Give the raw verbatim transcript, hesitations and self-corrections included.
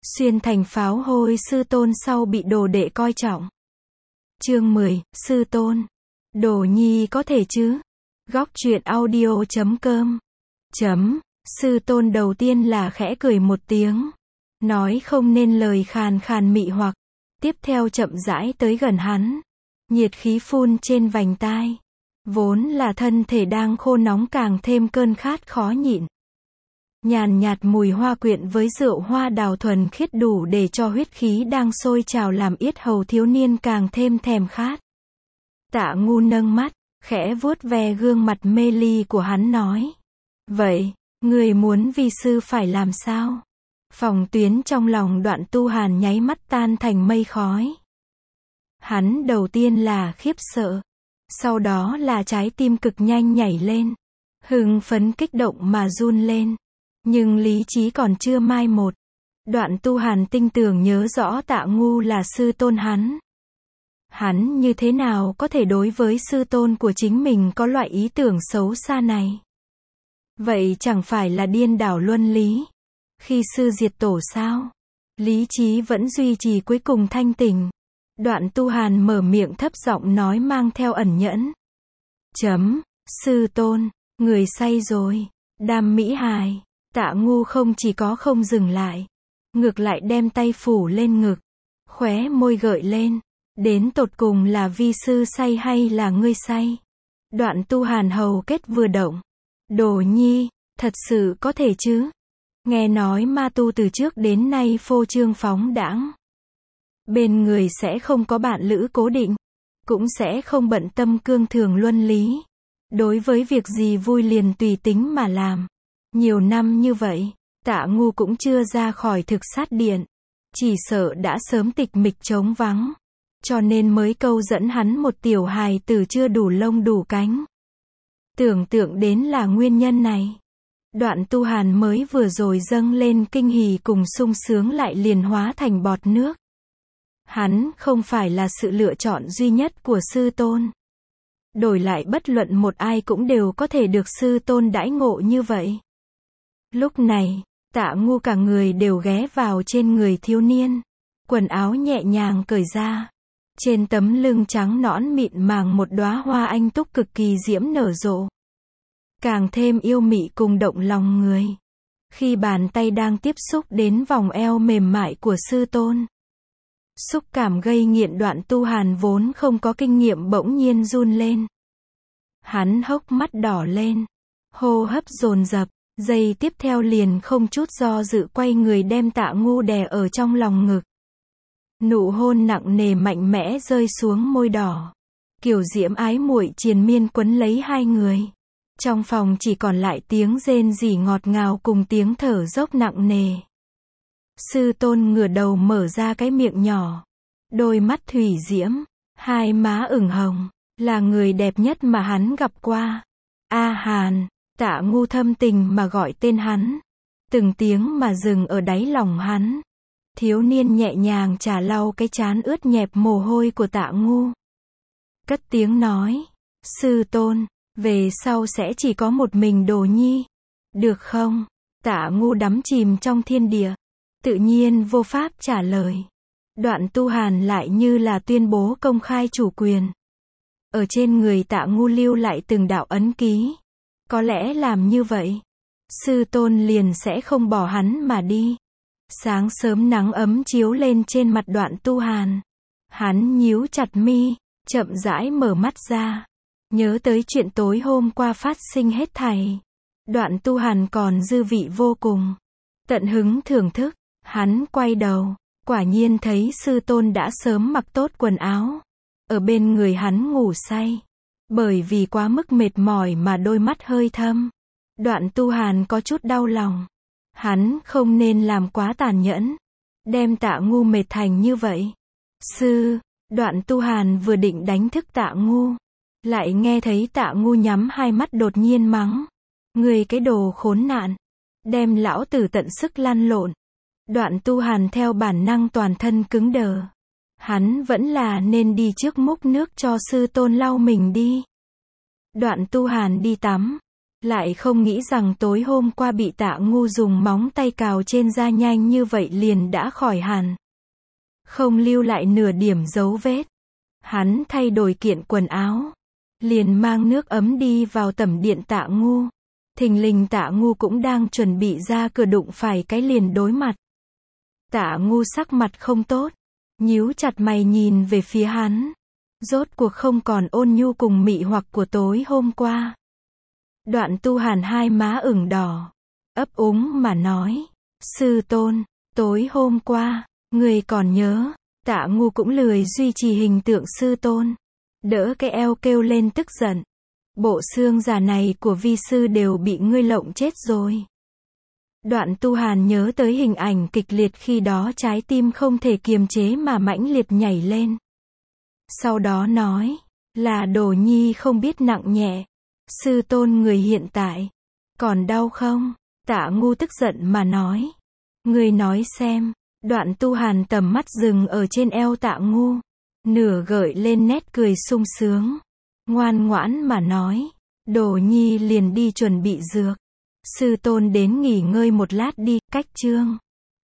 Xuyên thành pháo hôi sư tôn sau bị đồ đệ coi trọng. Chương mười, sư tôn. Đồ nhi có thể chứ? Góc truyện audio chấm com. Chấm, sư tôn đầu tiên là khẽ cười một tiếng. Nói không nên lời khàn khàn mị hoặc. Tiếp theo chậm rãi tới gần hắn. Nhiệt khí phun trên vành tai. Vốn là thân thể đang khô nóng càng thêm cơn khát khó nhịn. Nhàn nhạt mùi hoa quyện với rượu hoa đào thuần khiết đủ để cho huyết khí đang sôi trào làm yết hầu thiếu niên càng thêm thèm khát. Tạ Ngu nâng mắt, khẽ vuốt ve gương mặt mê ly của hắn nói. Vậy, người muốn vi sư phải làm sao? Phòng tuyến trong lòng Đoạn Tu Hàn nháy mắt tan thành mây khói. Hắn đầu tiên là khiếp sợ. Sau đó là trái tim cực nhanh nhảy lên. Hưng phấn kích động mà run lên. Nhưng lý trí còn chưa mai một. Đoạn Tu Hàn tinh tường nhớ rõ Tạ Ngu là sư tôn hắn. Hắn như thế nào có thể đối với sư tôn của chính mình có loại ý tưởng xấu xa này? Vậy chẳng phải là điên đảo luân lý? Khi sư diệt tổ sao? Lý trí vẫn duy trì cuối cùng thanh tỉnh. Đoạn Tu Hàn mở miệng thấp giọng nói mang theo ẩn nhẫn. Chấm, sư tôn, người say rồi. Đam mỹ hài. Tạ Ngu không chỉ có không dừng lại. Ngược lại đem tay phủ lên ngực. Khóe môi gợi lên. Đến tột cùng là vi sư say hay là ngươi say? Đoạn Tu Hàn hầu kết vừa động. Đồ nhi, thật sự có thể chứ? Nghe nói ma tu từ trước đến nay phô trương phóng đãng. Bên người sẽ không có bạn lữ cố định. Cũng sẽ không bận tâm cương thường luân lý. Đối với việc gì vui liền tùy tính mà làm. Nhiều năm như vậy, Tạ Ngu cũng chưa ra khỏi thực sát điện. Chỉ sợ đã sớm tịch mịch trống vắng. Cho nên mới câu dẫn hắn một tiểu hài tử chưa đủ lông đủ cánh. Tưởng tượng đến là nguyên nhân này. Đoạn Tu Hàn mới vừa rồi dâng lên kinh hỉ cùng sung sướng lại liền hóa thành bọt nước. Hắn không phải là sự lựa chọn duy nhất của sư tôn. Đổi lại bất luận một ai cũng đều có thể được sư tôn đãi ngộ như vậy. Lúc này, Tạ Ngu cả người đều ghé vào trên người thiếu niên. Quần áo nhẹ nhàng cởi ra. Trên tấm lưng trắng nõn mịn màng một đóa hoa anh túc cực kỳ diễm nở rộ. Càng thêm yêu mị cùng động lòng người. Khi bàn tay đang tiếp xúc đến vòng eo mềm mại của sư tôn. Xúc cảm gây nghiện Đoạn Tu Hàn vốn không có kinh nghiệm bỗng nhiên run lên. Hắn hốc mắt đỏ lên. Hô hấp dồn dập. Giây tiếp theo liền không chút do dự quay người đem Tạ Ngu đè ở trong lòng ngực. Nụ hôn nặng nề mạnh mẽ rơi xuống môi đỏ. Kiều diễm ái muội triền miên quấn lấy hai người. Trong phòng chỉ còn lại tiếng rên rỉ ngọt ngào cùng tiếng thở dốc nặng nề. Sư tôn ngửa đầu mở ra cái miệng nhỏ. Đôi mắt thủy diễm, hai má ửng hồng, là người đẹp nhất mà hắn gặp qua. A Hàn, Tạ Ngu thâm tình mà gọi tên hắn. Từng tiếng mà dừng ở đáy lòng hắn. Thiếu niên nhẹ nhàng chà lau cái trán ướt nhẹp mồ hôi của Tạ Ngu. Cất tiếng nói, sư tôn, về sau sẽ chỉ có một mình Đồ nhi. Được không? Tạ Ngu đắm chìm trong thiên địa. Tự nhiên vô pháp trả lời. Đoạn Tu Hàn lại như là tuyên bố công khai chủ quyền. Ở trên người Tạ Ngu lưu lại từng đạo ấn ký. Có lẽ làm như vậy, sư tôn liền sẽ không bỏ hắn mà đi. Sáng sớm nắng ấm chiếu lên trên mặt Đoạn Tu Hàn. Hắn nhíu chặt mi, chậm rãi mở mắt ra. Nhớ tới chuyện tối hôm qua phát sinh hết thảy. Đoạn Tu Hàn còn dư vị vô cùng. Tận hứng thưởng thức, hắn quay đầu, quả nhiên thấy sư tôn đã sớm mặc tốt quần áo. Ở bên người hắn ngủ say. Bởi vì quá mức mệt mỏi mà đôi mắt hơi thâm. Đoạn Tu Hàn có chút đau lòng. Hắn không nên làm quá tàn nhẫn. Đem Tạ Ngu mệt thành như vậy. Sư, Đoạn Tu Hàn vừa định đánh thức Tạ Ngu. Lại nghe thấy Tạ Ngu nhắm hai mắt đột nhiên mắng. Người cái đồ khốn nạn. Đem lão tử tận sức lăn lộn. Đoạn Tu Hàn theo bản năng toàn thân cứng đờ. Hắn vẫn là nên đi trước múc nước cho sư tôn lau mình đi. Đoạn Tu Hàn đi tắm. Lại không nghĩ rằng tối hôm qua bị Tạ Ngu dùng móng tay cào trên da nhanh như vậy liền đã khỏi hẳn. Không lưu lại nửa điểm dấu vết. Hắn thay đổi kiện quần áo. Liền mang nước ấm đi vào tẩm điện Tạ Ngu. Thình lình Tạ Ngu cũng đang chuẩn bị ra cửa đụng phải cái liền đối mặt. Tạ Ngu sắc mặt không tốt. Nhíu chặt mày nhìn về phía hắn. Rốt cuộc không còn ôn nhu cùng mị hoặc của tối hôm qua. Đoạn Tu Hàn hai má ửng đỏ. Ấp úng mà nói. Sư tôn, tối hôm qua, người còn nhớ. Tạ Ngu cũng lười duy trì hình tượng sư tôn. Đỡ cái eo kêu lên tức giận. Bộ xương già này của vi sư đều bị ngươi lộng chết rồi. Đoạn Tu Hàn nhớ tới hình ảnh kịch liệt khi đó, trái tim không thể kiềm chế mà mãnh liệt nhảy lên. Sau đó nói, là Đồ Nhi không biết nặng nhẹ. Sư tôn người hiện tại, còn đau không? Tạ Ngu tức giận mà nói. Người nói xem. Đoạn Tu Hàn tầm mắt dừng ở trên eo Tạ Ngu. Nửa gợi lên nét cười sung sướng. Ngoan ngoãn mà nói. Đồ Nhi liền đi chuẩn bị dược. Sư tôn đến nghỉ ngơi một lát đi, cách chương.